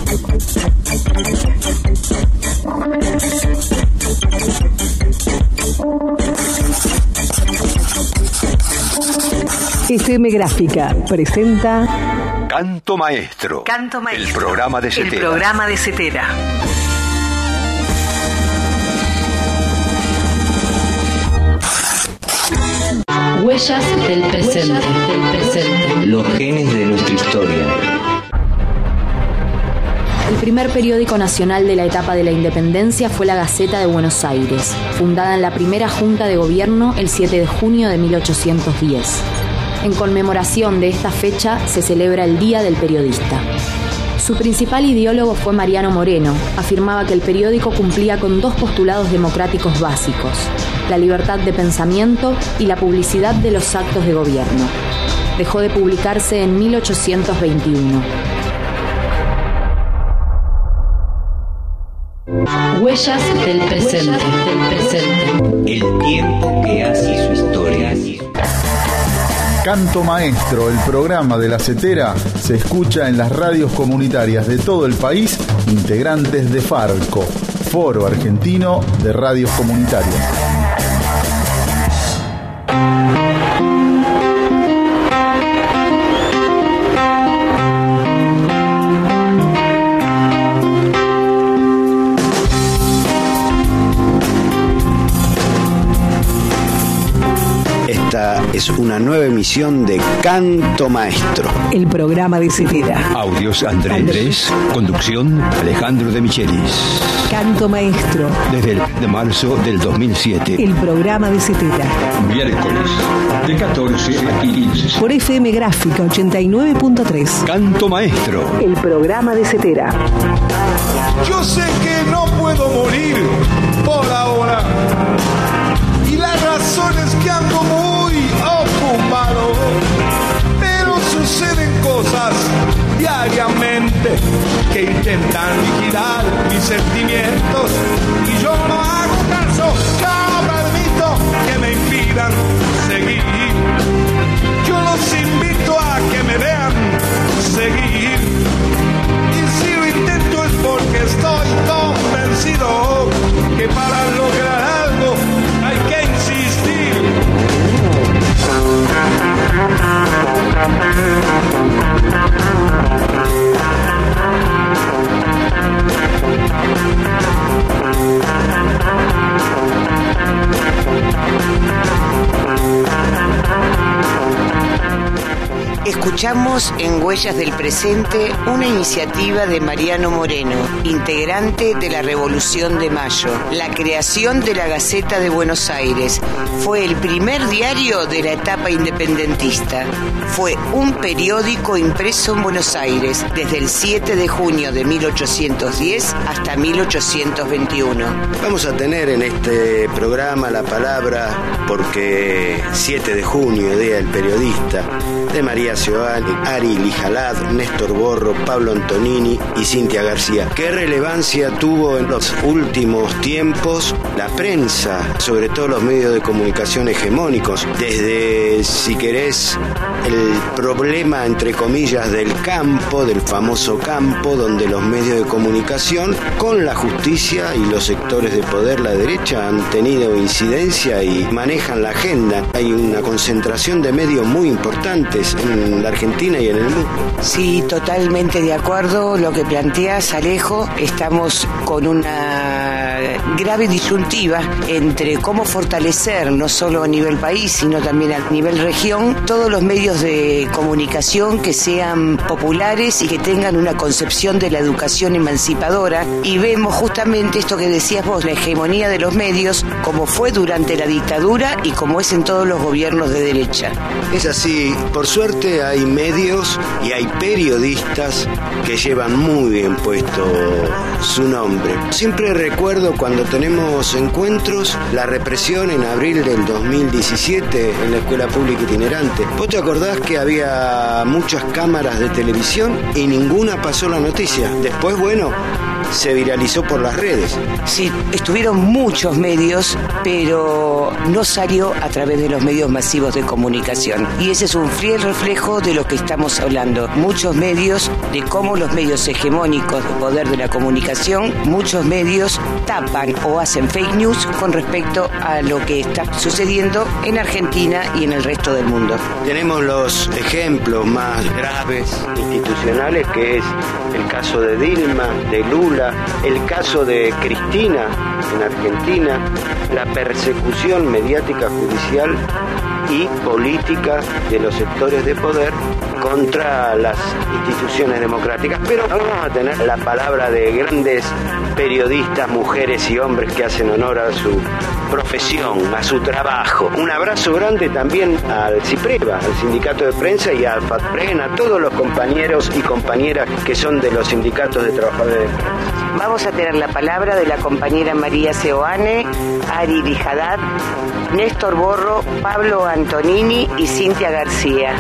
FM Gráfica presenta Canto Maestro. Canto Maestro. El programa de Cetera. El programa de Cetera. Huellas del presente. Los genes de nuestra historia. El primer periódico nacional de la etapa de la independencia fue La Gaceta de Buenos Aires, fundada en la primera Junta de Gobierno el 7 de junio de 1810. En conmemoración de esta fecha se celebra el Día del Periodista. Su principal ideólogo fue Mariano Moreno. Afirmaba que el periódico cumplía con dos postulados democráticos básicos: la libertad de pensamiento y la publicidad de los actos de gobierno. Dejó de publicarse en 1821. Huellas del presente. El tiempo que hace su historia. Canto Maestro, el programa de la Cetera, se escucha en las radios comunitarias de todo el país, integrantes de FARCO, Foro Argentino de Radios Comunitarias. Es una nueva emisión de Canto Maestro, el programa de Cetera. Audios Andrés. Conducción Alejandro de Michelis. Canto Maestro. Desde el de marzo del 2007. El programa de Cetera. Miércoles de 14 a 15. Por FM Gráfica 89.3. Canto Maestro. El programa de Cetera. Yo sé que no puedo morir por ahora. Y la razón es que ando muy ocupado, pero suceden cosas diariamente que intentan liquidar mis sentimientos y yo no hago caso, no permito que me impidan seguir. Yo los invito a que me vean seguir, y si lo intento es porque estoy convencido que para lograr algo hay que insistir. Escuchamos en Huellas del Presente una iniciativa de Mariano Moreno, integrante de la Revolución de Mayo. La creación de la Gaceta de Buenos Aires fue el primer diario de la etapa independentista. Fue un periódico impreso en Buenos Aires desde el 7 de junio de 1810 hasta 1821. Vamos a tener en este programa la palabra, porque 7 de junio, Día del Periodista, de María Cioani, Ari Lijalad, Néstor Borro, Pablo Antonini y Cintia García. ¿Qué relevancia tuvo en los últimos tiempos la prensa, sobre todo los medios de comunicación hegemónicos? Desde, si querés, el problema, entre comillas, del campo, del famoso campo, donde los medios de comunicación, con la justicia y los sectores de poder, la derecha, han tenido incidencia y manejan la agenda. Hay una concentración de medios muy importantes en la Argentina y en el mundo. Sí, totalmente de acuerdo. Lo que planteas, Alejo, estamos con una grave disyuntiva entre cómo fortalecer, no solo a nivel país, sino también a nivel región, todos los medios de comunicación que sean populares y que tengan una concepción de la educación emancipadora. Y vemos justamente esto que decías vos, la hegemonía de los medios, como fue durante la dictadura y como es en todos los gobiernos de derecha. Es así. Por suerte hay medios y hay periodistas que llevan muy bien puesto su nombre. Siempre recuerdo cuando tenemos encuentros la represión en abril del 2017 en la Escuela Pública Itinerante. ¿Vos te acordás que había muchas cámaras de televisión y ninguna pasó la noticia? Después, bueno, se viralizó por las redes. Sí, estuvieron muchos medios, pero no salió a través de los medios masivos de comunicación. Y ese es un fiel reflejo de lo que estamos hablando. Muchos medios, de cómo los medios hegemónicos de poder de la comunicación, muchos medios tapan o hacen fake news con respecto a lo que está sucediendo en Argentina y en el resto del mundo. Tenemos los ejemplos más graves institucionales, que es el caso de Dilma, de Lula, el caso de Cristina en Argentina, la persecución mediática judicial y política de los sectores de poder contra las instituciones democráticas. Pero vamos a tener la palabra de grandes periodistas, mujeres y hombres que hacen honor a su profesión, a su trabajo. Un abrazo grande también al CIPREVA, al Sindicato de Prensa, y al FATPREN, a todos los compañeros y compañeras que son de los sindicatos de trabajadores de prensa. Vamos a tener la palabra de la compañera María Seoane, Ari Lijhadat, Néstor Borro, Pablo Antonini y Cintia García.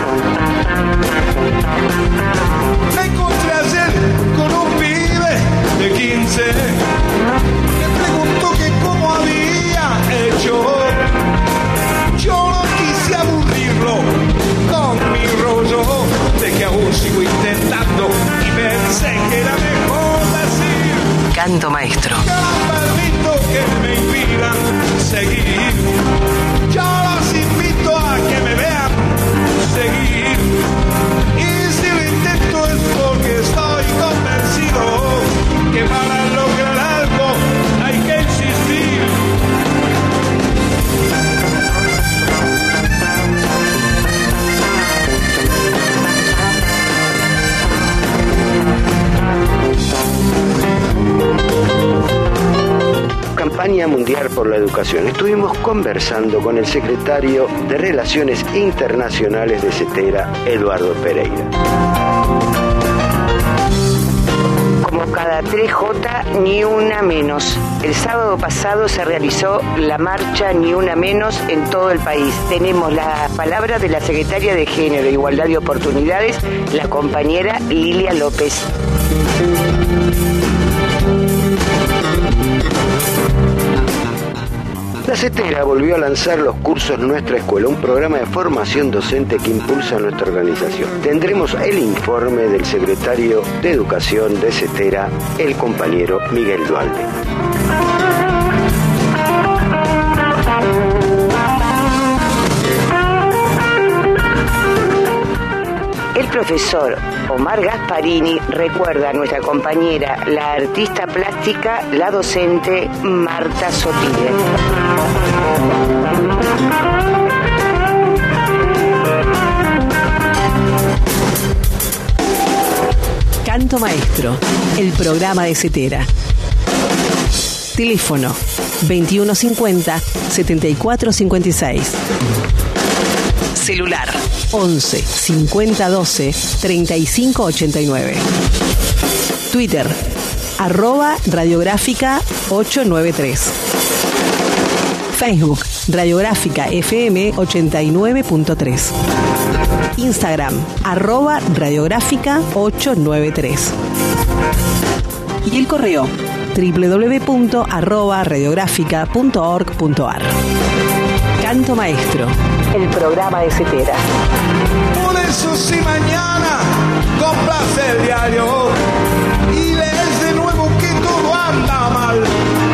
Me encontré ayer con un pibe de 15. Le preguntó que cómo había hecho. Yo no quise aburrirlo con mi rollo de que aún sigo intentando y pensé que era mejor decir: Canto maestro. permito que me impidan seguir. Yo los invito a que me vean seguir. Y si lo intento es porque estoy convencido que para lograr algo hay que insistir. Campaña Mundial por la Educación. Estuvimos conversando con el secretario de Relaciones Internacionales de CETERA, Eduardo Pereira. Como cada 3J, ni una menos. El sábado pasado se realizó la marcha Ni Una Menos en todo el país. Tenemos la palabra de la secretaria de Género e Igualdad de Oportunidades, la compañera Lilia López. La CETERA volvió a lanzar los cursos Nuestra Escuela, un programa de formación docente que impulsa nuestra organización. Tendremos el informe del secretario de Educación de CETERA, el compañero Miguel Dualde. El profesor Omar Gasparini recuerda a nuestra compañera, la artista plástica, la docente Marta Sotile. Canto maestro, el programa de CETERA. Teléfono 2150 7456. Celular 11 50 12 35 89. Twitter @radiográfica 893. Facebook Radiográfica FM 89.3. Instagram @radiográfica 893. Y el correo www.radiográfica.org.ar. Canto maestro, el programa de CETERA. Por eso si mañana compras el diario y lees de nuevo que todo anda mal,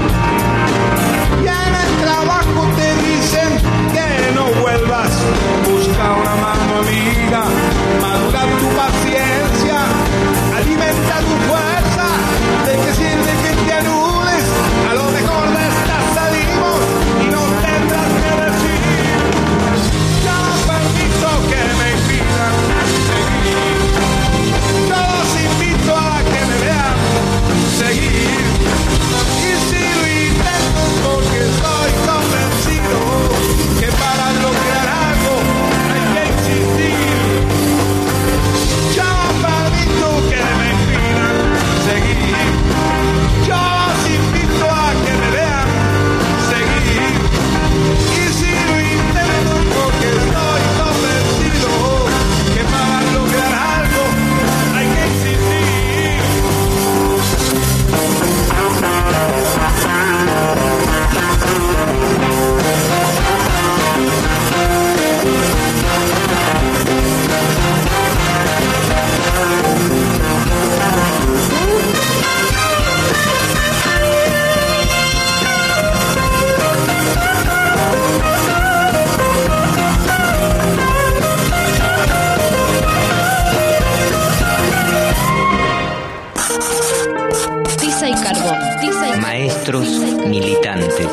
y en el trabajo te dicen que no vuelvas, busca una mano amiga, madura tu paciencia, alimenta tu fuerza. ¿De qué sirve que te anules? A lo mejor de esta salimos y no tendrás que decir: ya no permito que me impidan seguir. Yo los invito a que me vean seguir. Y si lo intento es porque estoy convencido que para lograr algo hay que insistir. Yo no permito que me impidan seguir. Yo los invito a que me vean seguir. Y si lo intento es porque estoy convencido que para lograr algo hay que insistir. Tiza y carbón. Maestros militantes.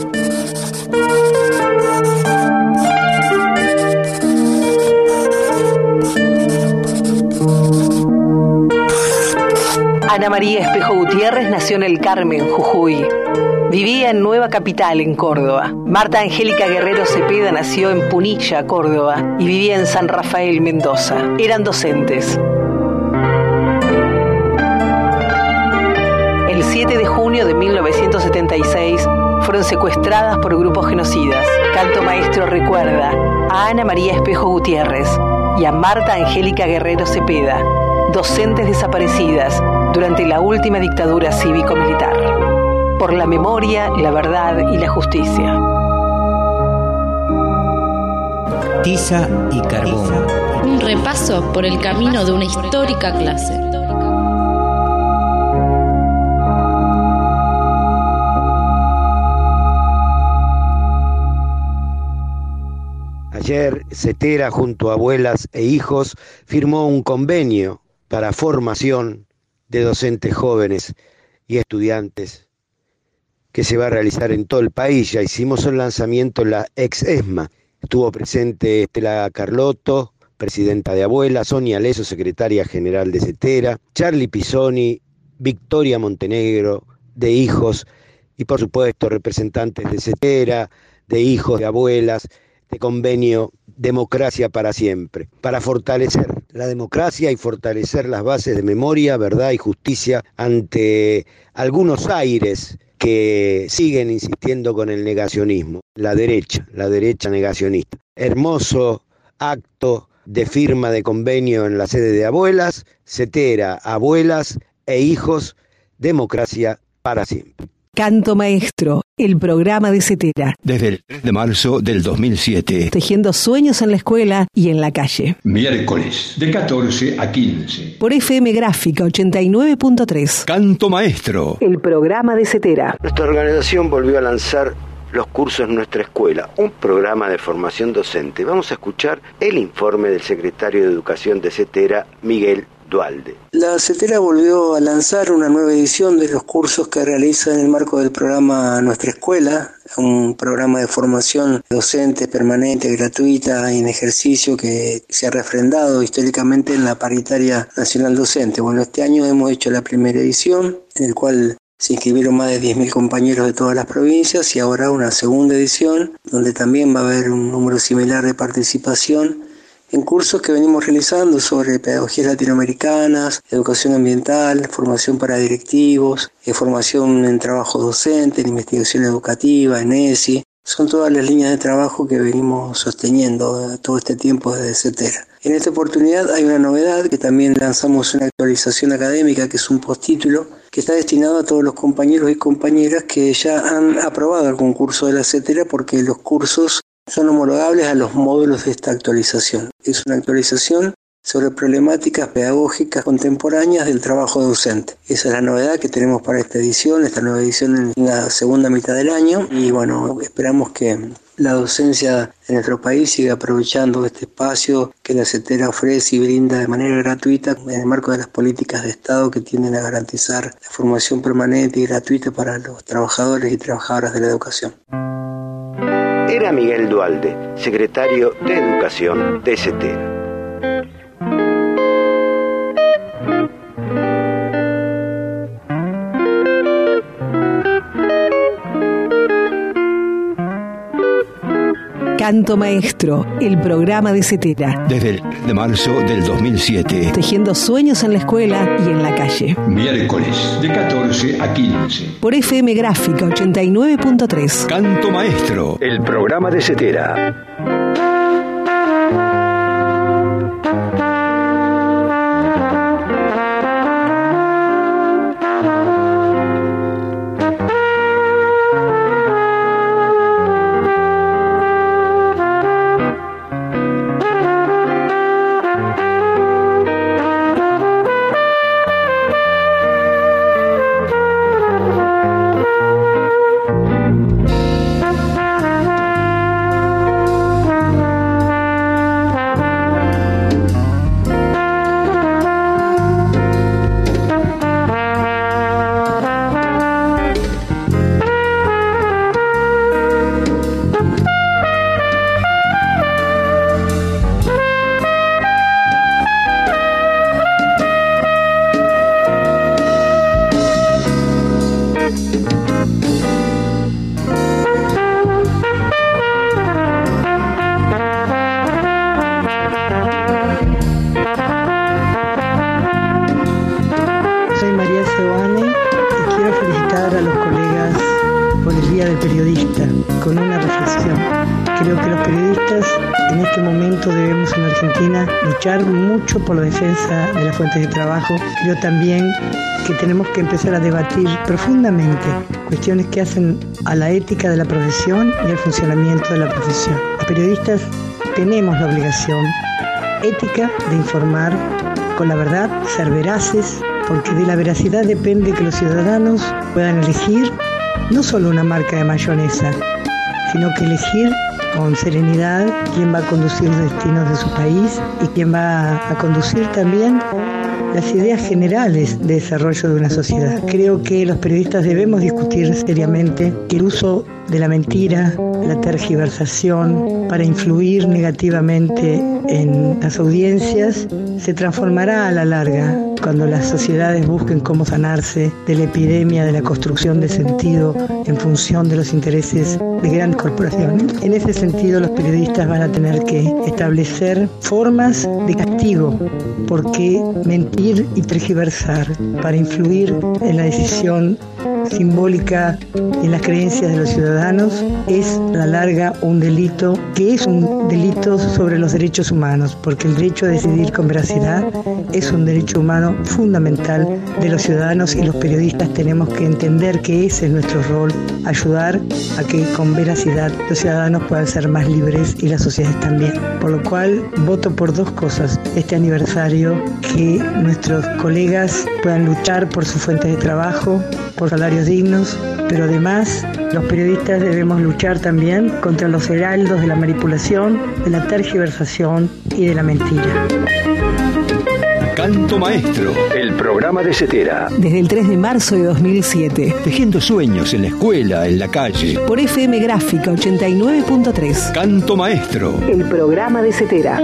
Ana María Espejo Gutiérrez nació en El Carmen, Jujuy. Vivía en Nueva Capital, en Córdoba. Marta Angélica Guerrero Cepeda nació en Punilla, Córdoba, y vivía en San Rafael, Mendoza. Eran docentes. El 7 de junio de 1976 fueron secuestradas por grupos genocidas. Canto Maestro recuerda a Ana María Espejo Gutiérrez y a Marta Angélica Guerrero Cepeda, docentes desaparecidas durante la última dictadura cívico-militar. Por la memoria, la verdad y la justicia. Tiza y carbón. Un repaso por el camino de una histórica clase. Ayer, Cetera, junto a abuelas e hijos, firmó un convenio para formación de docentes jóvenes y estudiantes que se va a realizar en todo el país. Ya hicimos el lanzamiento en la ex ESMA. Estuvo presente Estela Carlotto, presidenta de Abuela, Sonia Leso, secretaria general de Cetera, Charlie Pisoni, Victoria Montenegro, de Hijos, y por supuesto representantes de Cetera, de Hijos, de Abuelas, de convenio Democracia para Siempre, para fortalecer la democracia y fortalecer las bases de memoria, verdad y justicia ante algunos aires que siguen insistiendo con el negacionismo, la derecha negacionista. Hermoso acto de firma de convenio en la sede de Abuelas, Cetera, Abuelas e Hijos, Democracia para Siempre. Canto Maestro, el programa de Cetera. Desde el 3 de marzo del 2007. Tejiendo sueños en la escuela y en la calle. Miércoles, de 14 a 15. Por FM Gráfica 89.3. Canto Maestro, el programa de Cetera. Nuestra organización volvió a lanzar los cursos en nuestra escuela, un programa de formación docente. Vamos a escuchar el informe del secretario de Educación de Cetera, Miguel Dualde. La Cetera volvió a lanzar una nueva edición de los cursos que realiza en el marco del programa Nuestra Escuela, un programa de formación docente permanente, gratuita y en ejercicio que se ha refrendado históricamente en la paritaria nacional docente. Bueno, este año hemos hecho la primera edición, en el cual se inscribieron más de 10.000 compañeros de todas las provincias, y ahora una segunda edición, donde también va a haber un número similar de participación en cursos que venimos realizando sobre pedagogías latinoamericanas, educación ambiental, formación para directivos, formación en trabajo docente, en investigación educativa, en ESI. Son todas las líneas de trabajo que venimos sosteniendo todo este tiempo desde Cetera. En esta oportunidad hay una novedad, que también lanzamos una actualización académica, que es un postítulo, que está destinado a todos los compañeros y compañeras que ya han aprobado el concurso de la Cetera, porque los cursos son homologables a los módulos de esta actualización. Es una actualización sobre problemáticas pedagógicas contemporáneas del trabajo docente. Esa es la novedad que tenemos para esta nueva edición en la segunda mitad del año, y bueno, esperamos que la docencia de nuestro país siga aprovechando este espacio que la Cetera ofrece y brinda de manera gratuita en el marco de las políticas de Estado que tienden a garantizar la formación permanente y gratuita para los trabajadores y trabajadoras de la educación. Era Miguel Dualde, secretario de Educación de Cetera. Canto Maestro, el programa de Cetera. Desde el 3 de marzo del 2007. Tejiendo sueños en la escuela y en la calle. Miércoles, de 14 a 15. Por FM Gráfica 89.3. Canto Maestro, el programa de Cetera. Seoane y quiero felicitar a los colegas por el Día del Periodista con una reflexión. Creo que los periodistas en este momento debemos en Argentina luchar mucho por la defensa de las fuentes de trabajo. Creo también que tenemos que empezar a debatir profundamente cuestiones que hacen a la ética de la profesión y al funcionamiento de la profesión. Los periodistas tenemos la obligación ética de informar con la verdad, ser veraces, porque de la veracidad depende que los ciudadanos puedan elegir no solo una marca de mayonesa, sino que elegir con serenidad quién va a conducir los destinos de su país y quién va a conducir también las ideas generales de desarrollo de una sociedad. Creo que los periodistas debemos discutir seriamente que el uso de la mentira, la tergiversación para influir negativamente en las audiencias se transformará a la larga cuando las sociedades busquen cómo sanarse de la epidemia de la construcción de sentido en función de los intereses de grandes corporaciones. En ese sentido, los periodistas van a tener que establecer formas de castigo, porque mentir y tergiversar para influir en la decisión simbólica y en las creencias de los ciudadanos es a la larga un delito que es un delito sobre los derechos humanos, porque el derecho a decidir con veracidad es un derecho humano fundamental de los ciudadanos y los periodistas tenemos que entender que ese es nuestro rol, ayudar a que con veracidad los ciudadanos puedan ser más libres y las sociedades también. Por lo cual voto por dos cosas este aniversario: que nuestros colegas puedan luchar por sus fuentes de trabajo, por salarios dignos, pero además los periodistas debemos luchar también contra los heraldos de la manipulación, de la tergiversación y de la mentira. Canto Maestro, el programa de Cetera. Desde el 3 de marzo de 2007. Tejiendo sueños en la escuela, en la calle. Por FM Gráfica 89.3. Canto Maestro, el programa de Cetera.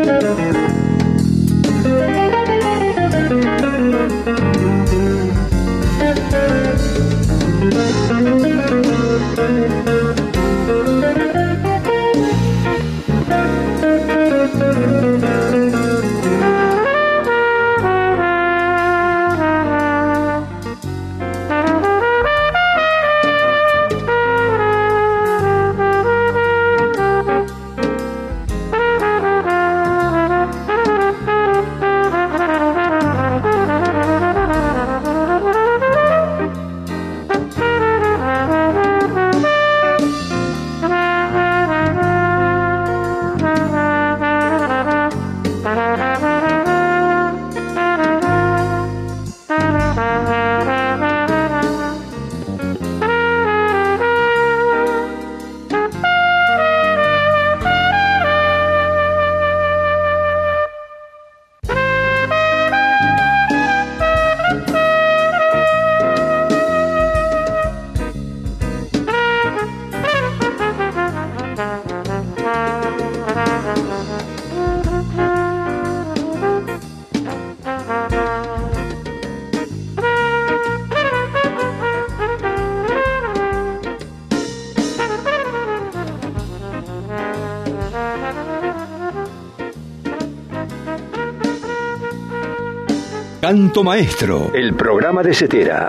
Canto Maestro, el programa de Cetera.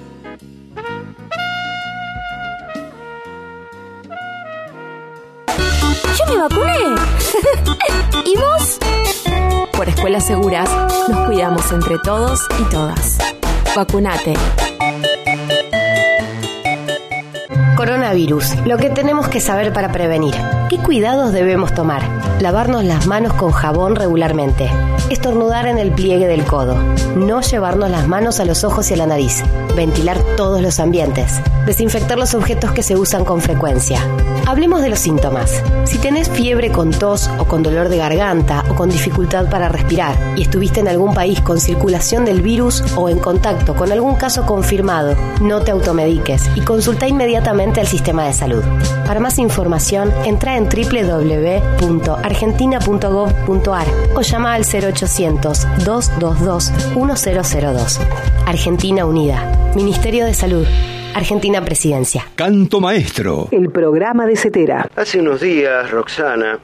¡Yo me vacuné! ¿Y vos? Por Escuelas Seguras nos cuidamos entre todos y todas. Vacunate. Coronavirus. Lo que tenemos que saber para prevenir. ¿Qué cuidados debemos tomar? Lavarnos las manos con jabón regularmente. Estornudar en el pliegue del codo. No llevarnos las manos a los ojos y a la nariz. Ventilar todos los ambientes. Desinfectar los objetos que se usan con frecuencia. Hablemos de los síntomas. Si tenés fiebre con tos o con dolor de garganta o con dificultad para respirar y estuviste en algún país con circulación del virus o en contacto con algún caso confirmado, no te automediques y consulta inmediatamente al sistema de salud. Para más información, entra en www.argentina.gov.ar o llama al 0800-222-1002. Argentina Unida. Ministerio de Salud. Argentina Presidencia. Canto Maestro, el programa de Cetera. Hace unos días, Roxana,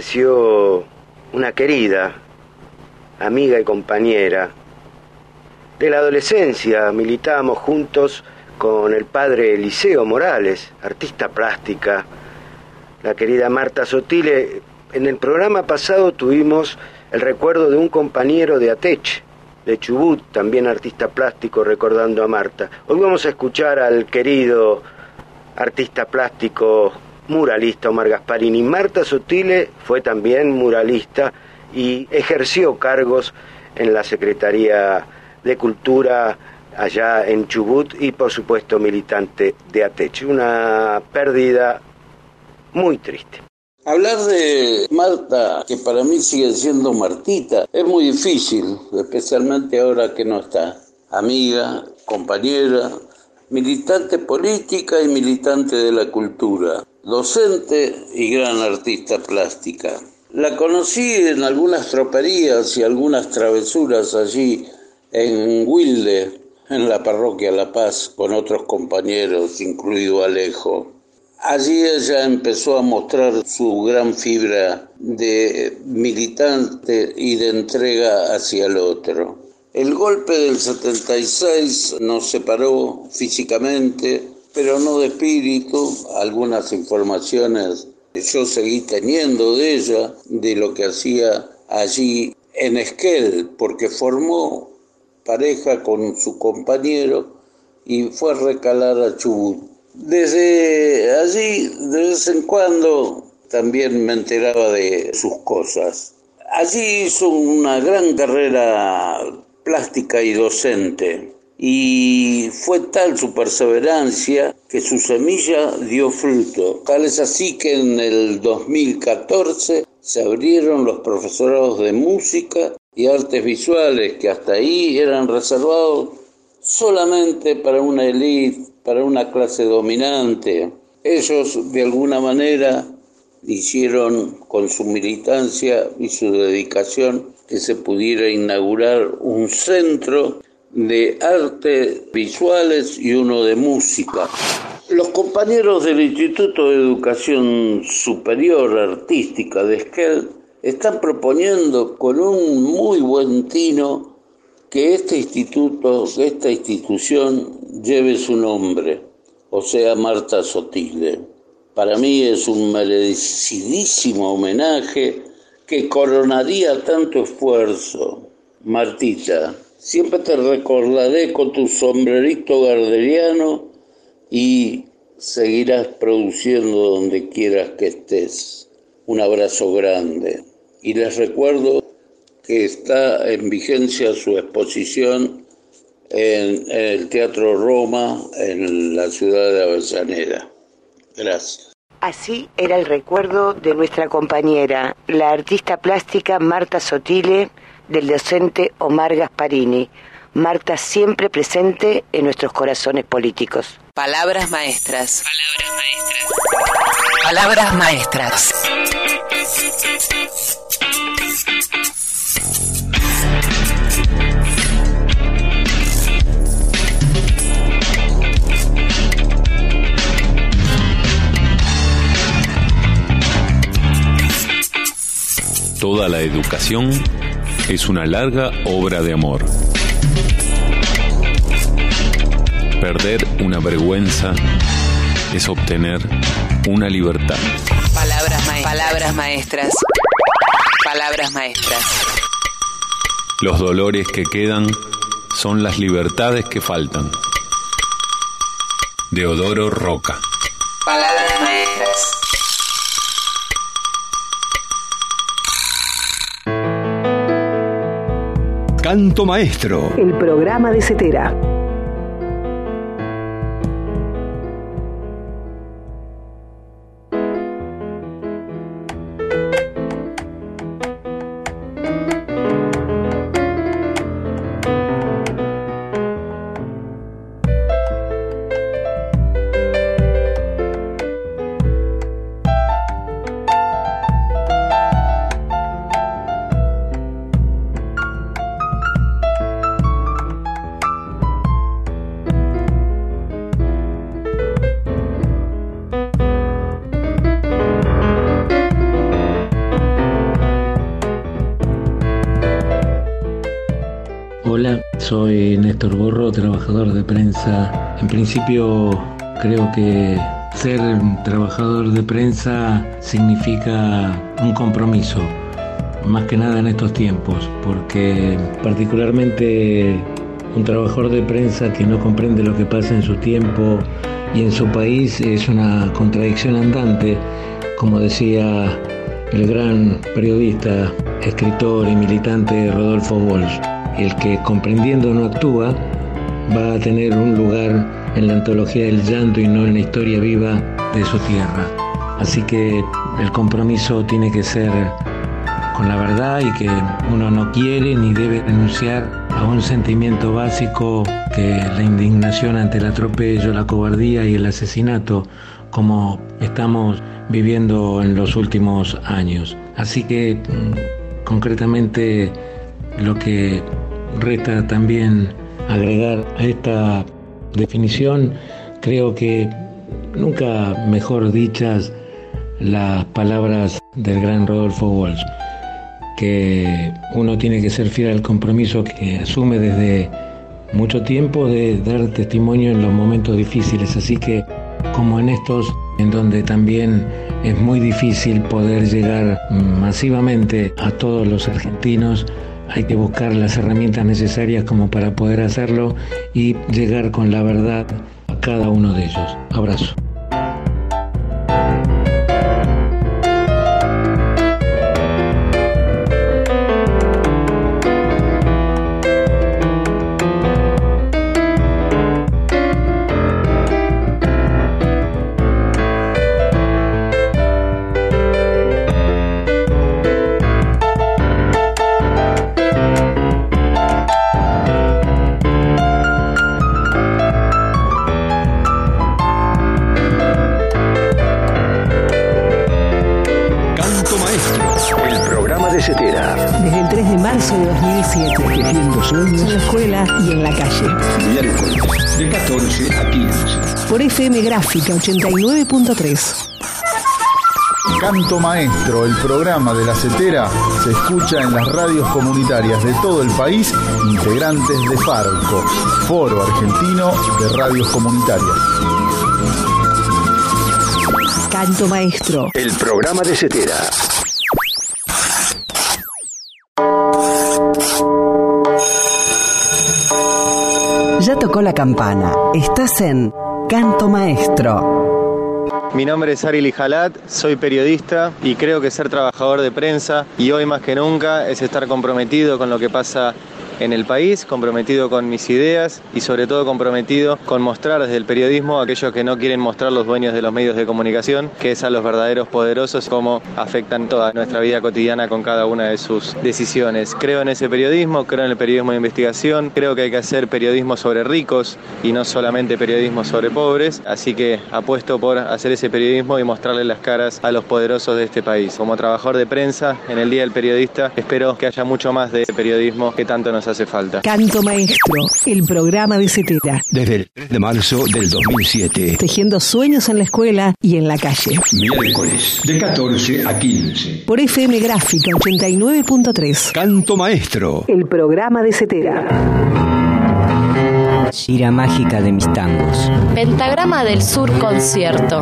falleció una querida amiga y compañera de la adolescencia. Militábamos juntos con el padre Eliseo Morales, artista plástica, la querida Marta Sotile. En el programa pasado tuvimos el recuerdo de un compañero de Atech, de Chubut, también artista plástico, recordando a Marta. Hoy vamos a escuchar al querido artista plástico muralista Omar Gasparini. Marta Sotile fue también muralista y ejerció cargos en la Secretaría de Cultura allá en Chubut y por supuesto militante de Atech. Una pérdida muy triste. Hablar de Marta, que para mí sigue siendo Martita, es muy difícil, especialmente ahora que no está. Amiga, compañera, militante política y militante de la cultura, docente y gran artista plástica. La conocí en algunas troperías y algunas travesuras allí en Wilde, en la parroquia La Paz, con otros compañeros, incluido Alejo. Allí ella empezó a mostrar su gran fibra de militante y de entrega hacia el otro. El golpe del 76 nos separó físicamente, pero no de espíritu. Algunas informaciones yo seguí teniendo de ella, de lo que hacía allí en Esquel, porque formó pareja con su compañero y fue a recalar a Chubut. Desde allí, de vez en cuando, también me enteraba de sus cosas. Allí hizo una gran carrera plástica y docente, y fue tal su perseverancia que su semilla dio fruto. Tal es así que en el 2014 se abrieron los profesorados de música y artes visuales, que hasta ahí eran reservados solamente para una élite, para una clase dominante. Ellos, de alguna manera, hicieron con su militancia y su dedicación que se pudiera inaugurar un centro de artes visuales y uno de música. Los compañeros del Instituto de Educación Superior Artística de Esquel están proponiendo con un muy buen tino que este instituto, esta institución lleve su nombre, o sea, Marta Sotile. Para mí es un merecidísimo homenaje que coronaría tanto esfuerzo. Martita, siempre te recordaré con tu sombrerito garderiano y seguirás produciendo donde quieras que estés. Un abrazo grande. Y les recuerdo que está en vigencia su exposición en el Teatro Roma, en la ciudad de Avellaneda. Gracias. Así era el recuerdo de nuestra compañera, la artista plástica Marta Sotile, del docente Omar Gasparini. Marta siempre presente en nuestros corazones políticos. Palabras maestras. Palabras maestras. Toda la educación es una larga obra de amor. Perder una vergüenza es obtener una libertad. Palabras maestras. Palabras maestras. Los dolores que quedan son las libertades que faltan. Deodoro Roca. Palabras maestras. Canto Maestro. El programa de Cetera. Soy Néstor Borro, trabajador de prensa. En principio creo que ser trabajador de prensa significa un compromiso, más que nada en estos tiempos, porque particularmente un trabajador de prensa que no comprende lo que pasa en su tiempo y en su país es una contradicción andante, como decía el gran periodista, escritor y militante Rodolfo Walsh. El que comprendiendo no actúa va a tener un lugar en la antología del llanto y no en la historia viva de su tierra. Así que el compromiso tiene que ser con la verdad y que uno no quiere ni debe renunciar a un sentimiento básico que la indignación ante el atropello, la cobardía y el asesinato, como estamos viviendo en los últimos años. Así que concretamente lo que resta también agregar a esta definición, creo que nunca mejor dichas las palabras del gran Rodolfo Walsh, que uno tiene que ser fiel al compromiso que asume desde mucho tiempo de dar testimonio en los momentos difíciles, así que como en estos en donde también es muy difícil poder llegar masivamente a todos los argentinos, hay que buscar las herramientas necesarias como para poder hacerlo y llegar con la verdad a cada uno de ellos. Abrazo. Desde el 3 de marzo de 2007. Tejiendo sueños. En la escuela y en la calle. Miércoles, de 14 a 15. Por FM Gráfica 89.3. Canto Maestro, el programa de la Cetera, se escucha en las radios comunitarias de todo el país, integrantes de Farco, Foro Argentino de Radios Comunitarias. Canto Maestro, el programa de Cetera. Ya tocó la campana. Estás en Canto Maestro. Mi nombre es Ari Lijalat, soy periodista y creo que ser trabajador de prensa y hoy más que nunca es estar comprometido con lo que pasa en el país, comprometido con mis ideas y sobre todo comprometido con mostrar desde el periodismo a aquellos que no quieren mostrar los dueños de los medios de comunicación, que es a los verdaderos poderosos, cómo afectan toda nuestra vida cotidiana con cada una de sus decisiones. Creo en ese periodismo, creo en el periodismo de investigación, creo que hay que hacer periodismo sobre ricos y no solamente periodismo sobre pobres, así que apuesto por hacer ese periodismo y mostrarle las caras a los poderosos de este país. Como trabajador de prensa, en el Día del Periodista, espero que haya mucho más de periodismo que tanto nos hace falta. Canto Maestro, el programa de Cetera. Desde el 3 de marzo del 2007. Tejiendo sueños en la escuela y en la calle. Miércoles, de 14 a 15. Por FM Gráfica 89.3. Canto Maestro, el programa de Cetera. Gira mágica de mis tangos. Pentagrama del Sur concierto.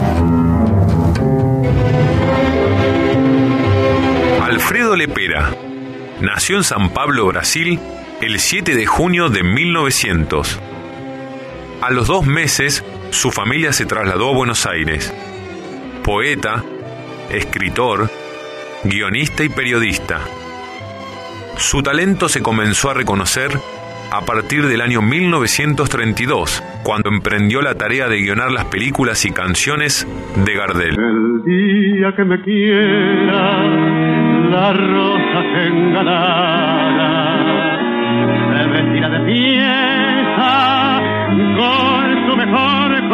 Alfredo Lepera nació en San Pablo, Brasil, el 7 de junio de 1900. A los 2 meses, su familia se trasladó a Buenos Aires. Poeta, escritor, guionista y periodista. Su talento se comenzó a reconocer a partir del año 1932, cuando emprendió la tarea de guionar las películas y canciones de Gardel. El día que me quiera, la rosa se engalara, se vestirá de fiesta con su mejor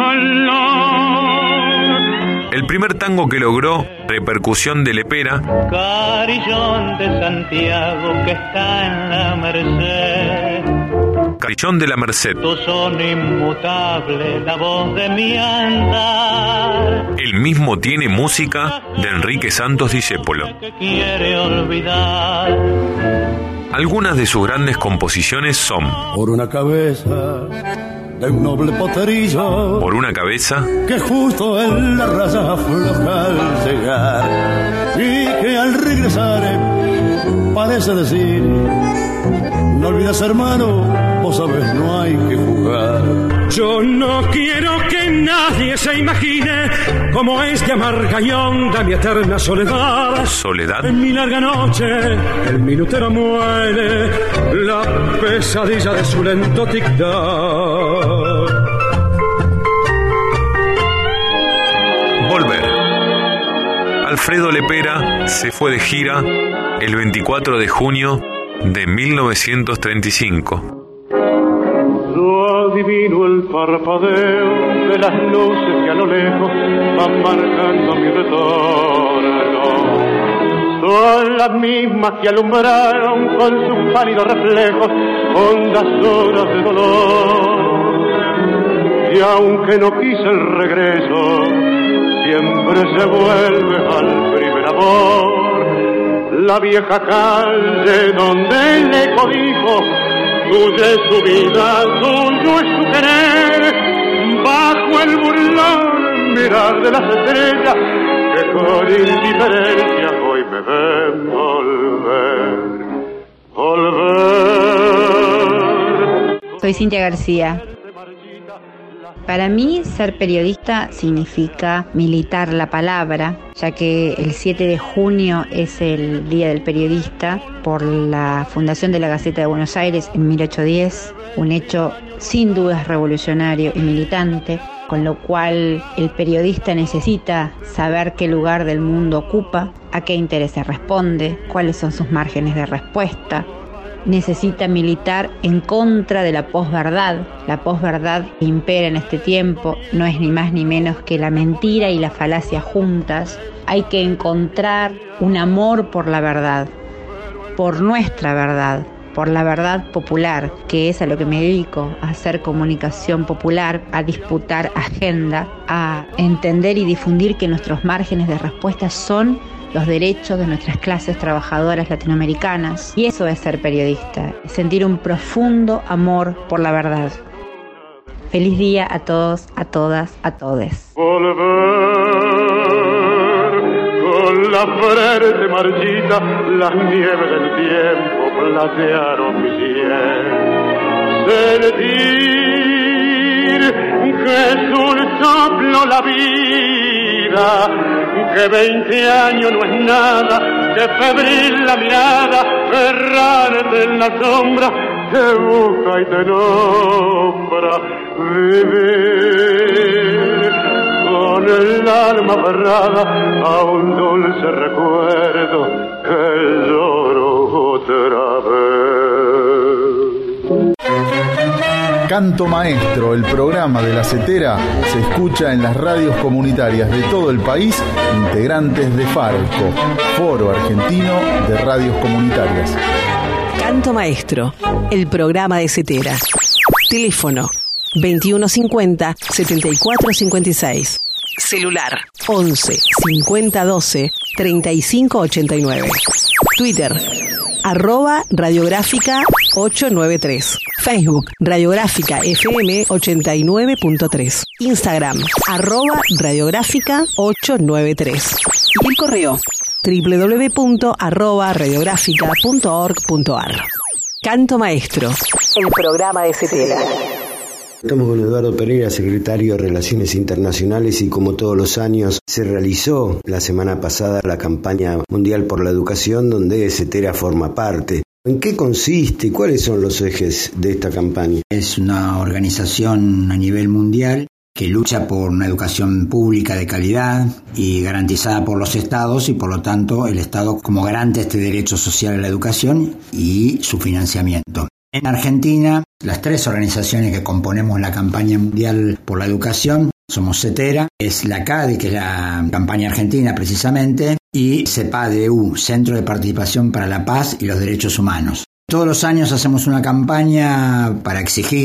color. El primer tango que logró repercusión de Lepera, Carillón de Santiago que está en la Merced. Carillón de la Merced. Tu son inmutable, la voz de mi andar. El mismo tiene música de Enrique Santos Discépolo. Que quiere olvidar. Algunas de sus grandes composiciones son: Por una cabeza de un noble poterillo, Por una cabeza, que justo en la raya afloja al llegar, y que al regresar parece decir: no olvides, hermano, vos sabés, no hay que jugar. Yo no quiero que nadie se imagine cómo es de amarga y honda mi eterna soledad. Soledad. En mi larga noche el minutero muere, la pesadilla de su lento tic-tac. Volver. Alfredo Lepera se fue de gira el 24 de junio de 1935. Yo adivino el parpadeo de las luces que a lo lejos van marcando mi retorno. Son las mismas que alumbraron con sus pálidos reflejos hondas horas de dolor. Y aunque no quise el regreso, siempre se vuelve al primer amor. La vieja calle donde el eco dijo: tuya es su vida, tuyo es su querer. Bajo el burlón mirar de las estrellas que con indiferencia hoy me ven volver. Soy Cintia García. Para mí, ser periodista significa militar la palabra, ya que el 7 de junio es el Día del Periodista por la fundación de la Gaceta de Buenos Aires en 1810, un hecho sin dudas revolucionario y militante, con lo cual el periodista necesita saber qué lugar del mundo ocupa, a qué intereses responde, cuáles son sus márgenes de respuesta. Necesita militar en contra de la posverdad. La posverdad que impera en este tiempo no es ni más ni menos que la mentira y la falacia juntas. Hay que encontrar un amor por la verdad, por nuestra verdad, por la verdad popular, que es a lo que me dedico, a hacer comunicación popular, a disputar agenda, a entender y difundir que nuestros márgenes de respuesta son los derechos de nuestras clases trabajadoras latinoamericanas. Y eso es ser periodista, sentir un profundo amor por la verdad. Feliz día a todos, a todas, a todes. Volver con la frente marchita, las nieves del tiempo platearon mi piel. Sentir que es un soplo la vida, que 20 años no es nada, que febril la mirada, errante en la sombra, te busca y te nombra. Vivir con el alma aferrada a un dulce recuerdo que lloro otra vez. Canto Maestro, el programa de La Setera, se escucha en las radios comunitarias de todo el país, integrantes de FARCO, Foro Argentino de Radios Comunitarias. Canto Maestro, el programa de Setera. Teléfono 2150 7456. Celular 11 50 12 35 89. Twitter @radiográfica 893. Facebook Radiográfica FM 89.3. Instagram @radiográfica 893. Y el correo www.radiográfica.org.ar. Canto Maestro, el programa de Setera. Estamos con Eduardo Pereira, secretario de Relaciones Internacionales, y como todos los años se realizó la semana pasada la campaña mundial por la educación, donde Setera forma parte. ¿En qué consiste y cuáles son los ejes de esta campaña? Es una organización a nivel mundial que lucha por una educación pública de calidad y garantizada por los estados, y por lo tanto el Estado como garante de este derecho social a la educación y su financiamiento. En Argentina, las tres organizaciones que componemos la campaña mundial por la educación somos Setera, es la CADE, que es la campaña argentina precisamente, y CEPADEU, Centro de Participación para la Paz y los Derechos Humanos. Todos los años hacemos una campaña para exigir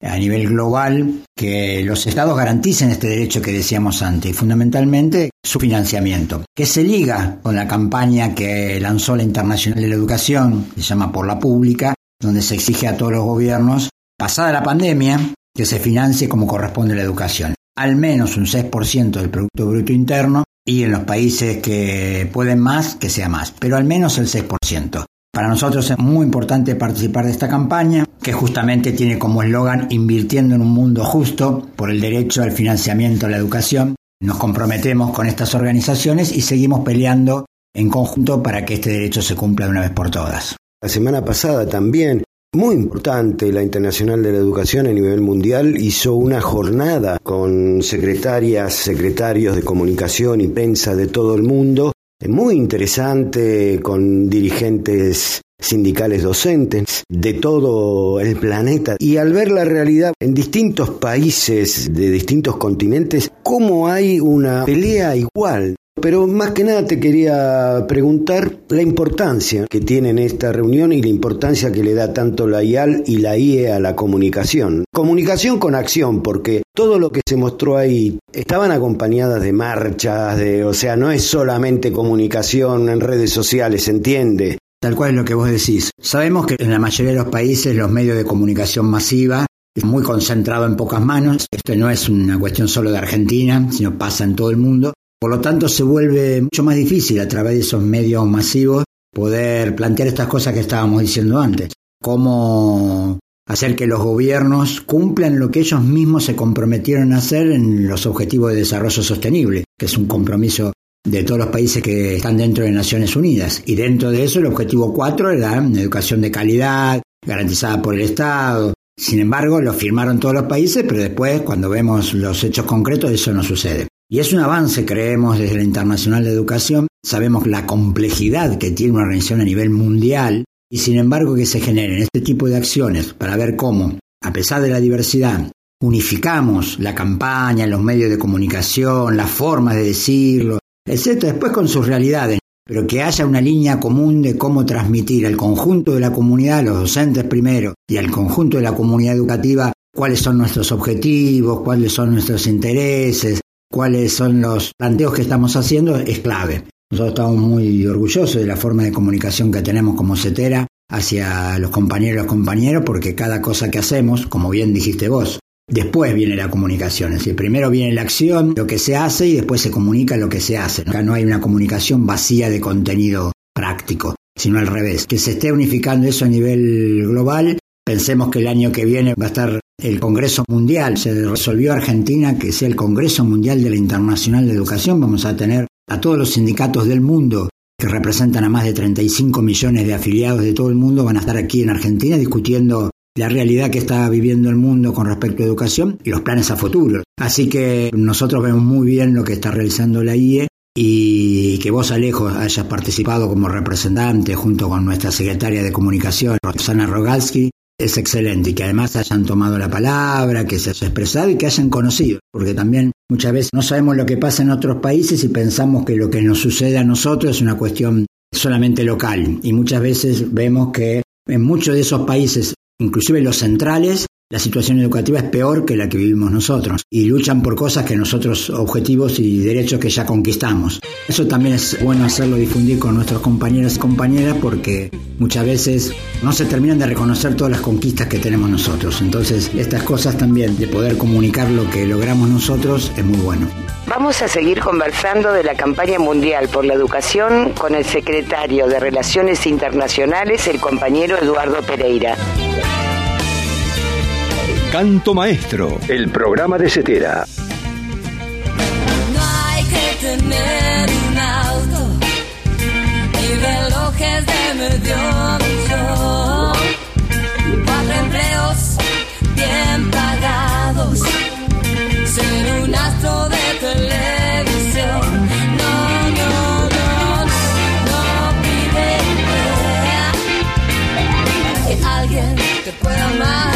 a nivel global que los estados garanticen este derecho que decíamos antes y fundamentalmente su financiamiento, que se liga con la campaña que lanzó la Internacional de la Educación, que se llama Por la Pública, donde se exige a todos los gobiernos, pasada la pandemia, que se financie como corresponde la educación. Al menos un 6% del Producto Bruto Interno y en los países que pueden más, que sea más, pero al menos el 6%. Para nosotros es muy importante participar de esta campaña, que justamente tiene como eslogan invirtiendo en un mundo justo por el derecho al financiamiento a la educación. Nos comprometemos con estas organizaciones y seguimos peleando en conjunto para que este derecho se cumpla de una vez por todas. La semana pasada también, muy importante, la Internacional de la Educación a nivel mundial hizo una jornada con secretarias, secretarios de comunicación y prensa de todo el mundo, muy interesante, con dirigentes sindicales docentes de todo el planeta. Y al ver la realidad en distintos países de distintos continentes, cómo hay una pelea igual. Pero más que nada te quería preguntar la importancia que tienen esta reunión y la importancia que le da tanto la IAL y la IE a la comunicación. Comunicación con acción, porque todo lo que se mostró ahí estaban acompañadas de marchas, o sea, no es solamente comunicación en redes sociales, ¿se entiende? Tal cual es lo que vos decís. Sabemos que en la mayoría de los países los medios de comunicación masiva es muy concentrado en pocas manos. Esto no es una cuestión solo de Argentina, sino pasa en todo el mundo. Por lo tanto, se vuelve mucho más difícil a través de esos medios masivos poder plantear estas cosas que estábamos diciendo antes. Cómo hacer que los gobiernos cumplan lo que ellos mismos se comprometieron a hacer en los Objetivos de Desarrollo Sostenible, que es un compromiso de todos los países que están dentro de Naciones Unidas. Y dentro de eso, el objetivo 4 era una educación de calidad, garantizada por el Estado. Sin embargo, lo firmaron todos los países, pero después, cuando vemos los hechos concretos, eso no sucede. Y es un avance, creemos, desde la Internacional de Educación. Sabemos la complejidad que tiene una organización a nivel mundial y, sin embargo, que se generen este tipo de acciones para ver cómo, a pesar de la diversidad, unificamos la campaña, los medios de comunicación, las formas de decirlo, etc. Después con sus realidades, pero que haya una línea común de cómo transmitir al conjunto de la comunidad, a los docentes primero, y al conjunto de la comunidad educativa, cuáles son nuestros objetivos, cuáles son nuestros intereses, cuáles son los planteos que estamos haciendo, es clave. Nosotros estamos muy orgullosos de la forma de comunicación que tenemos como CETERA hacia los compañeros y los compañeros, porque cada cosa que hacemos, como bien dijiste vos, después viene la comunicación. Es decir, primero viene la acción, lo que se hace, y después se comunica lo que se hace. Acá no hay una comunicación vacía de contenido práctico, sino al revés. Que se esté unificando eso a nivel global. Pensemos que el año que viene va a estar el Congreso Mundial. Se resolvió Argentina que sea el Congreso Mundial de la Internacional de Educación. Vamos a tener a todos los sindicatos del mundo, que representan a más de 35 millones de afiliados de todo el mundo, van a estar aquí en Argentina discutiendo la realidad que está viviendo el mundo con respecto a educación y los planes a futuro. Así que nosotros vemos muy bien lo que está realizando la IE, y que vos, Alejo, hayas participado como representante junto con nuestra secretaria de comunicación, Roxana Rogalski, es excelente, y que además hayan tomado la palabra, que se haya expresado y que hayan conocido, porque también muchas veces no sabemos lo que pasa en otros países y pensamos que lo que nos sucede a nosotros es una cuestión solamente local, y muchas veces vemos que en muchos de esos países, inclusive los centrales, la situación educativa es peor que la que vivimos nosotros, y luchan por cosas que nosotros, objetivos y derechos que ya conquistamos. Eso también es bueno hacerlo difundir con nuestros compañeros y compañeras, porque muchas veces no se terminan de reconocer todas las conquistas que tenemos nosotros. Entonces, estas cosas también, de poder comunicar lo que logramos nosotros, es muy bueno. Vamos a seguir conversando de la campaña mundial por la educación con el secretario de Relaciones Internacionales, el compañero Eduardo Pereira. Canto Maestro, el programa de CETERA. No hay que tener un auto y relojes de medio millón, 4 empleos bien pagados, ser un astro de televisión. No pide para que alguien te pueda amar.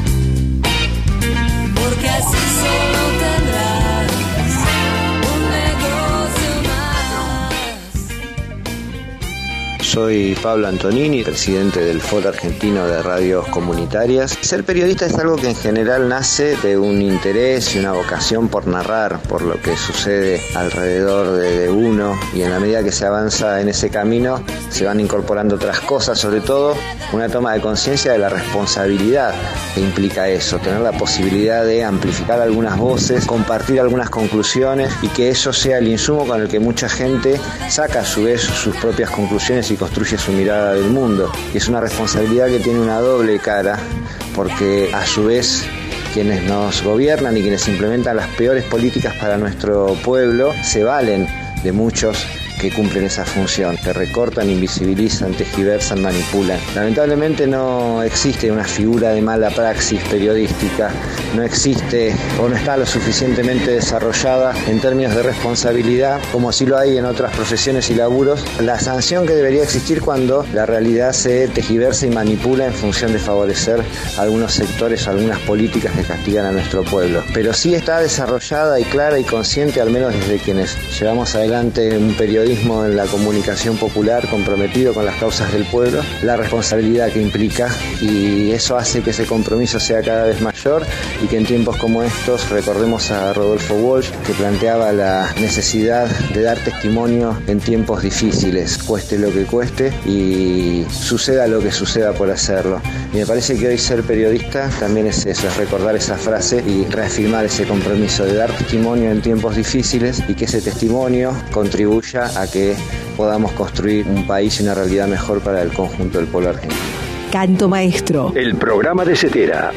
Porque así solo tendrás un negocio más. soy Pablo Antonini, presidente del Foro Argentino de Radios Comunitarias. Ser periodista es algo que en general nace de un interés y una vocación por narrar, por lo que sucede alrededor de uno, y en la medida que se avanza en ese camino se van incorporando otras cosas, sobre todo una toma de conciencia de la responsabilidad que implica eso, tener la posibilidad de amplificar algunas voces, compartir algunas conclusiones y que eso sea el insumo con el que mucha gente saca a su vez sus propias conclusiones y construye su mirada del mundo. Y es una responsabilidad que tiene una doble cara, porque a su vez quienes nos gobiernan y quienes implementan las peores políticas para nuestro pueblo se valen de muchos que cumplen esa función, que recortan, invisibilizan, tergiversan, manipulan. Lamentablemente no existe una figura de mala praxis periodística, no existe o no está lo suficientemente desarrollada en términos de responsabilidad como sí lo hay en otras profesiones y laburos, la sanción que debería existir cuando la realidad se tergiversa y manipula en función de favorecer a algunos sectores o algunas políticas que castigan a nuestro pueblo. Pero sí está desarrollada y clara y consciente, al menos desde quienes llevamos adelante un periodismo en la comunicación popular comprometido con las causas del pueblo, la responsabilidad que implica, y eso hace que ese compromiso sea cada vez mayor y que en tiempos como estos recordemos a Rodolfo Walsh, que planteaba la necesidad de dar testimonio en tiempos difíciles, cueste lo que cueste y suceda lo que suceda por hacerlo. Y me parece que hoy ser periodista también es eso, es recordar esa frase y reafirmar ese compromiso de dar testimonio en tiempos difíciles y que ese testimonio contribuya a que podamos construir un país y una realidad mejor para el conjunto del pueblo argentino. Canto Maestro. El programa de Cetera.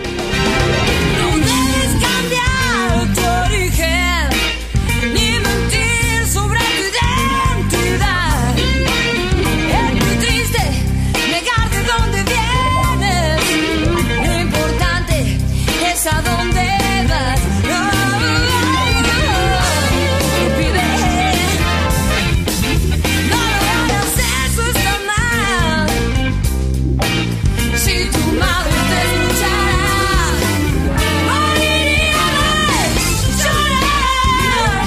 ¿A dónde vas? No, pide. No lo hagas, eso está mal. Si tu madre te escuchara, moriría de llorar.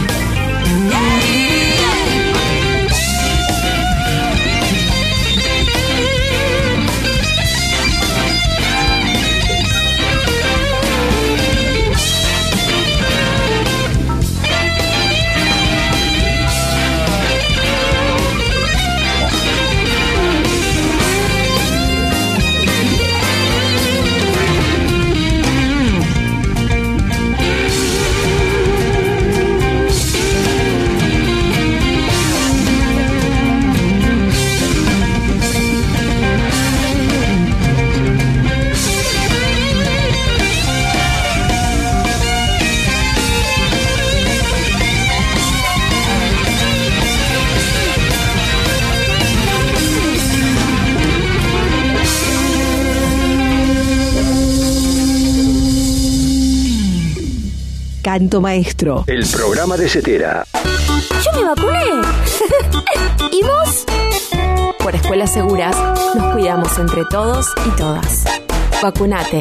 Canto Maestro. El programa de Cetera. Yo me vacuné. ¿Y vos? Por Escuelas Seguras nos cuidamos entre todos y todas. Vacunate.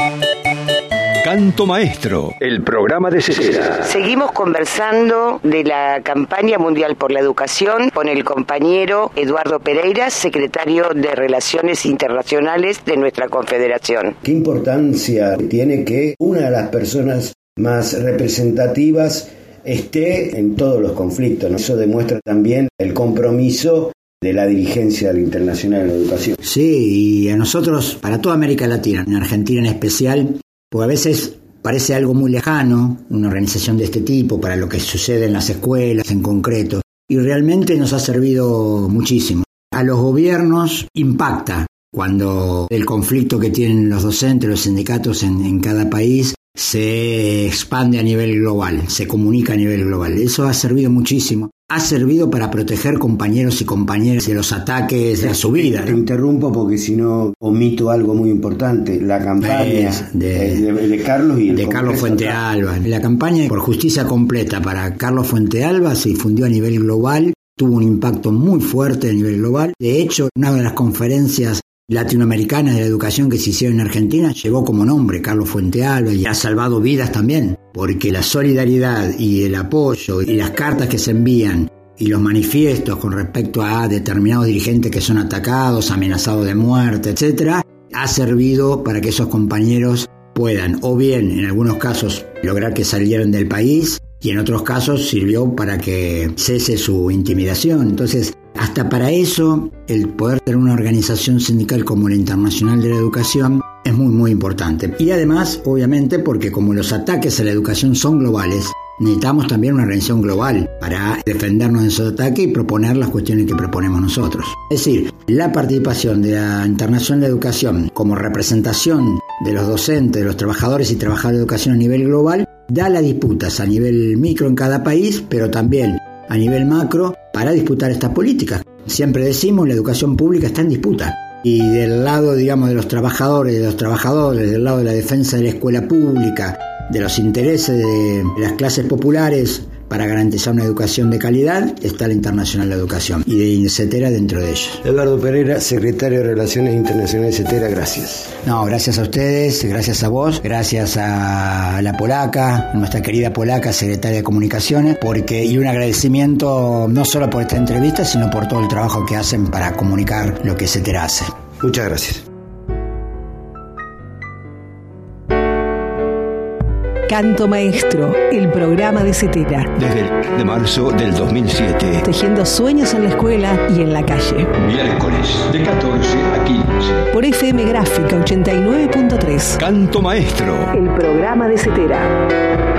Canto Maestro. El programa de Cetera. Seguimos conversando de la campaña mundial por la educación con el compañero Eduardo Pereira, secretario de Relaciones Internacionales de nuestra confederación. ¿Qué importancia tiene que una de las personas más representativas esté en todos los conflictos, ¿no? Eso demuestra también el compromiso de la dirigencia del Internacional de la Educación. Sí, y a nosotros, para toda América Latina, en Argentina en especial, pues a veces parece algo muy lejano, una organización de este tipo, para lo que sucede en las escuelas en concreto, y realmente nos ha servido muchísimo. A los gobiernos impacta cuando el conflicto que tienen los docentes, los sindicatos en cada país, se expande a nivel global, se comunica a nivel global. Eso ha servido muchísimo. Ha servido para proteger compañeros y compañeras de los ataques a su vida, ¿no? Te interrumpo porque si no omito algo muy importante. La campaña de Carlos y el de Carlos Fuentealba. La campaña por justicia completa para Carlos Fuentealba se difundió a nivel global, tuvo un impacto muy fuerte a nivel global. De hecho, una de las conferencias latinoamericanas de la educación que se hicieron en Argentina llevó como nombre Carlos Fuentealba y ha salvado vidas también, porque la solidaridad y el apoyo y las cartas que se envían y los manifiestos con respecto a determinados dirigentes que son atacados, amenazados de muerte, etcétera, ha servido para que esos compañeros puedan, o bien en algunos casos, lograr que salieran del país, y en otros casos sirvió para que cese su intimidación. Entonces, hasta para eso, el poder tener una organización sindical como la Internacional de la Educación es muy, muy importante. Y además, obviamente, porque como los ataques a la educación son globales, necesitamos también una organización global para defendernos de esos ataques y proponer las cuestiones que proponemos nosotros. Es decir, la participación de la Internacional de Educación como representación de los docentes, de los trabajadores y trabajadoras de educación a nivel global, da las disputas a nivel micro en cada país, pero también a nivel macro para disputar estas políticas. Siempre decimos, la educación pública está en disputa. Y del lado, digamos, de los trabajadores, del lado de la defensa de la escuela pública, de los intereses de las clases populares para garantizar una educación de calidad, está la Internacional de Educación y de CETERA dentro de ellos. Eduardo Pereira, secretario de Relaciones Internacionales de CETERA, gracias. No, gracias a ustedes, gracias a vos, gracias a la polaca, nuestra querida polaca, secretaria de Comunicaciones, y un agradecimiento no solo por esta entrevista, sino por todo el trabajo que hacen para comunicar lo que CETERA hace. Muchas gracias. Canto Maestro, el programa de CETERA. Desde el de marzo del 2007. Tejiendo sueños en la escuela y en la calle. Miércoles, de 14 a 15. Por FM Gráfica 89.3. Canto Maestro. El programa de CETERA.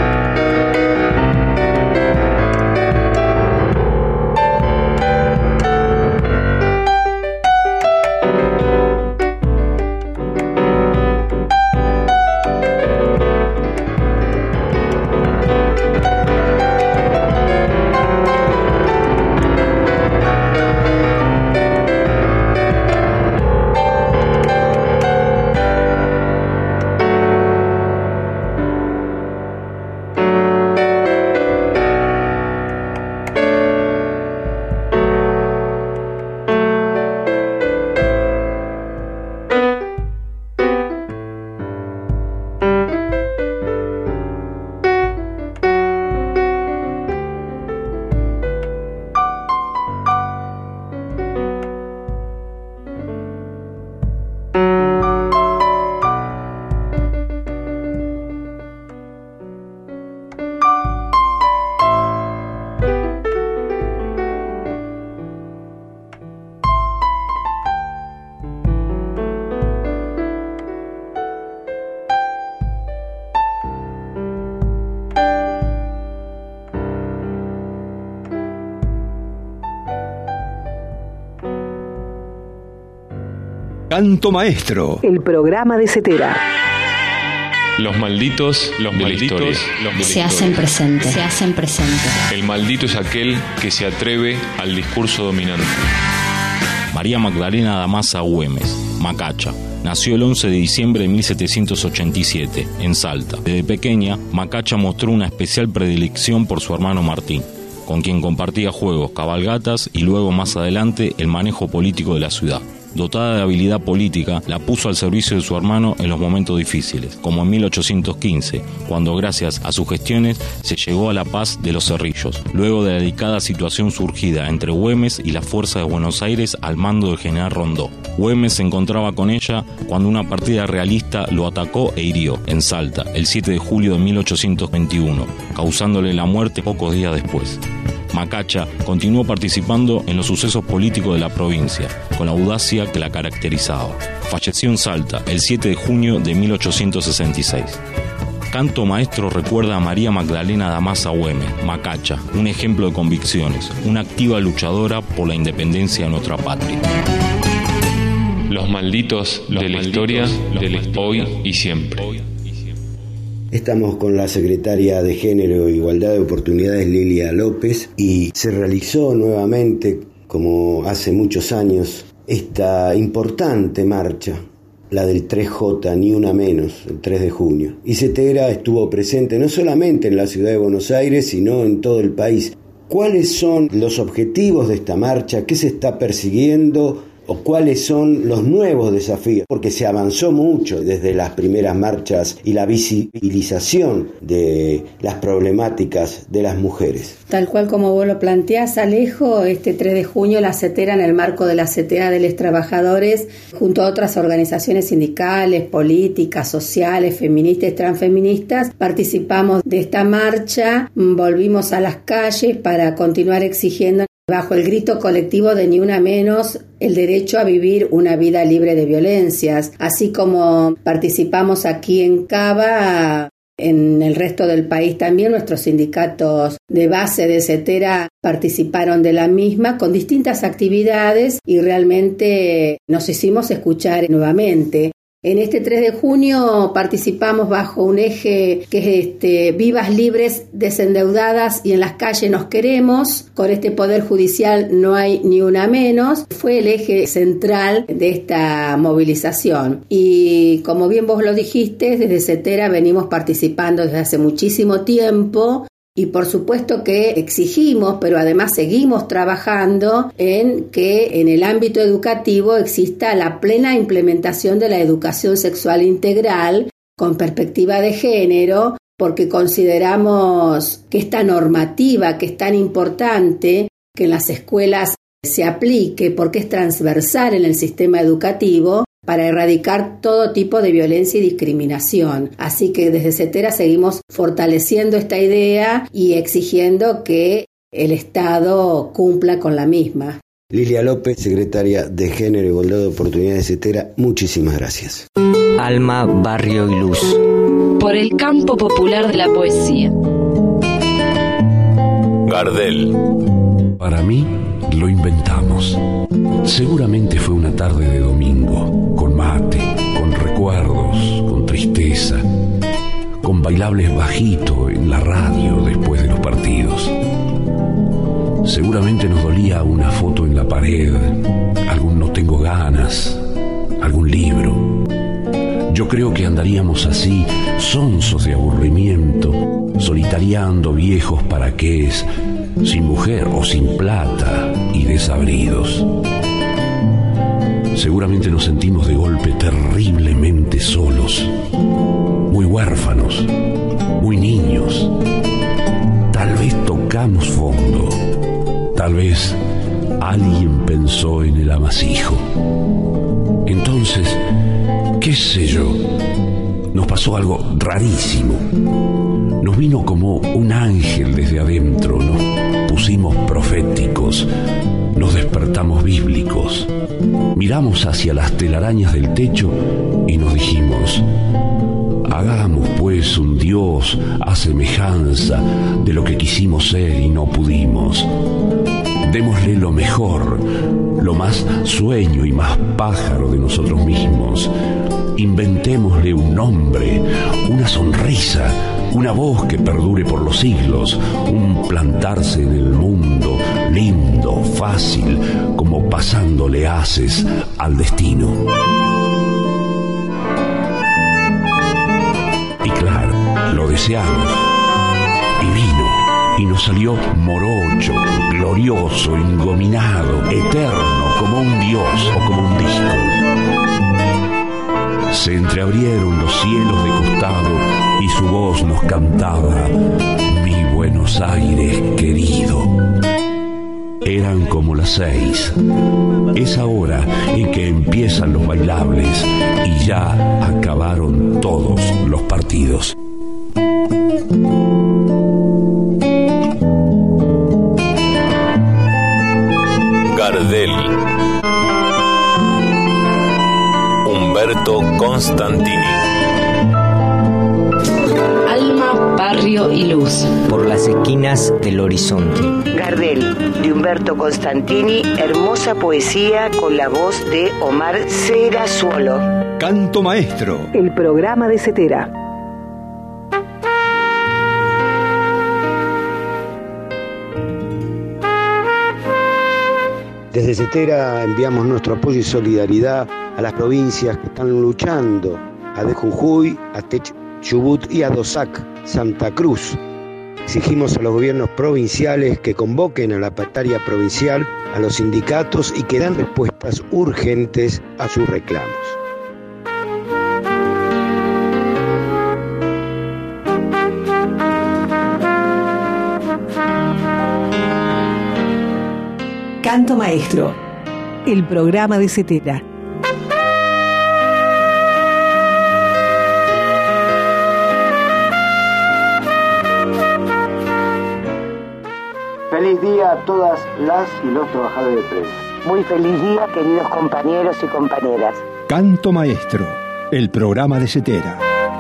Canto Maestro. El programa de CETERA. Los malditos de la historia. Se hacen presentes. El maldito es aquel que se atreve al discurso dominante. María Magdalena Damasza Güemes, Macacha. Nació el 11 de diciembre de 1787, en Salta. Desde pequeña, Macacha mostró una especial predilección por su hermano Martín, con quien compartía juegos, cabalgatas y luego más adelante el manejo político de la ciudad. Dotada de habilidad política, la puso al servicio de su hermano en los momentos difíciles, como en 1815, cuando gracias a sus gestiones se llegó a la paz de los Cerrillos, luego de la delicada situación surgida entre Güemes y la Fuerza de Buenos Aires al mando del general Rondó. Güemes se encontraba con ella cuando una partida realista lo atacó e hirió, en Salta, el 7 de julio de 1821, causándole la muerte pocos días después. Macacha continuó participando en los sucesos políticos de la provincia, con la audacia que la caracterizaba. Falleció en Salta el 7 de junio de 1866. Canto Maestro recuerda a María Magdalena Damasza Güemes, Macacha, un ejemplo de convicciones, una activa luchadora por la independencia de nuestra patria. Los malditos de la historia, hoy y siempre. Estamos con la secretaria de Género e Igualdad de Oportunidades, Lilia López, y se realizó nuevamente, como hace muchos años, esta importante marcha, la del 3J, ni una menos, el 3 de junio. Y CETERA estuvo presente no solamente en la ciudad de Buenos Aires, sino en todo el país. ¿Cuáles son los objetivos de esta marcha? ¿Qué se está persiguiendo? o cuáles son los nuevos desafíos, porque se avanzó mucho desde las primeras marchas y la visibilización de las problemáticas de las mujeres. Tal cual como vos lo planteás, Alejo, este 3 de junio la CETERA, en el marco de la CTA de los Trabajadores, junto a otras organizaciones sindicales, políticas, sociales, feministas y transfeministas, participamos de esta marcha, volvimos a las calles para continuar exigiendo, bajo el grito colectivo de Ni Una Menos, el derecho a vivir una vida libre de violencias. Así como participamos aquí en Cava, en el resto del país también nuestros sindicatos de base de CETERA participaron de la misma con distintas actividades y realmente nos hicimos escuchar nuevamente. En este 3 de junio participamos bajo un eje que es vivas, libres, desendeudadas y en las calles nos queremos. Con este Poder Judicial no hay ni una menos. Fue el eje central de esta movilización. Y como bien vos lo dijiste, desde CETERA venimos participando desde hace muchísimo tiempo. Y por supuesto que exigimos, pero además seguimos trabajando en que en el ámbito educativo exista la plena implementación de la educación sexual integral con perspectiva de género, porque consideramos que esta normativa que es tan importante que en las escuelas se aplique, porque es transversal en el sistema educativo, para erradicar todo tipo de violencia y discriminación. Así que desde CETERA seguimos fortaleciendo esta idea y exigiendo que el Estado cumpla con la misma. Lilia López, secretaria de Género y Igualdad de Oportunidades de CETERA, muchísimas gracias. Alma, barrio y luz. Por el campo popular de la poesía. Gardel. Para mí, lo inventamos. Seguramente fue una tarde de domingo, con mate, con recuerdos, con tristeza, con bailables bajito en la radio después de los partidos. Seguramente nos dolía una foto en la pared, algún no tengo ganas, algún libro. Yo creo que andaríamos así, sonsos de aburrimiento, solitariando viejos paraqués, sin mujer o sin plata y desabridos. Seguramente nos sentimos de golpe terriblemente solos, muy huérfanos, muy niños. Tal vez tocamos fondo, tal vez alguien pensó en el amasijo. Entonces, qué sé yo, nos pasó algo rarísimo. Nos vino como un ángel desde adentro, nos pusimos proféticos, nos despertamos bíblicos, miramos hacia las telarañas del techo y nos dijimos: hagamos pues un Dios a semejanza de lo que quisimos ser y no pudimos. Démosle lo mejor, lo más sueño y más pájaro de nosotros mismos. Inventémosle un nombre, una sonrisa, una voz que perdure por los siglos, un plantarse en el mundo lindo, fácil, como pasándole haces al destino. Y claro, lo deseamos, y vino, y nos salió morocho, glorioso, engominado, eterno, como un dios o como un disco. Se entreabrieron los cielos de costado y su voz nos cantaba: mi Buenos Aires querido. Eran como las 6, esa hora en que empiezan los bailables y ya acabaron todos los partidos. Gardel. Humberto Constantini. Alma, barrio y luz. Por las esquinas del horizonte. Gardel, de Humberto Constantini, hermosa poesía con la voz de Omar Serazuolo. Canto Maestro. El programa de CETERA. Desde CETERA enviamos nuestro apoyo y solidaridad a las provincias que están luchando, a de Jujuy, a Tech Chubut y a Dosac, Santa Cruz, Exigimos a los gobiernos provinciales que convoquen a la paritaria provincial, a los sindicatos y que den respuestas urgentes a sus reclamos. Canto Maestro, el programa de Cetera. Feliz día a todas las y los trabajadores de prensa. Muy feliz día, queridos compañeros y compañeras. Canto Maestro, el programa de Cetera.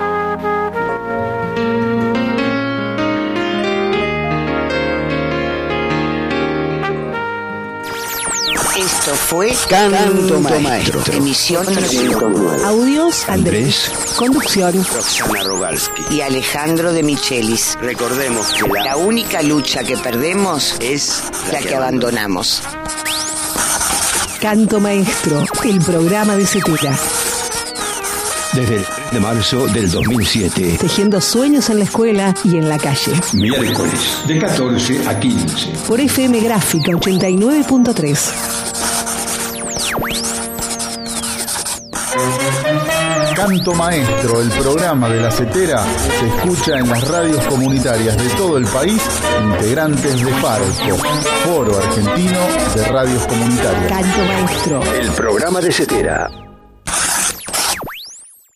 Esto fue Canto Maestro. Emisión 309. Audios: Andrés. Conducción: Roxana Rogalski y Alejandro de Michelis. Recordemos que la única lucha que perdemos es la que abandonamos. Canto Maestro, el programa de Cetera. Desde el 3 de marzo del 2007. Tejiendo sueños en la escuela y en la calle. Miércoles, de 14 a 15. Por FM Gráfica 89.3. Canto Maestro, el programa de la Cetera, se escucha en las radios comunitarias de todo el país, integrantes de Farco, Foro Argentino de Radios Comunitarias. Canto Maestro, el programa de Cetera.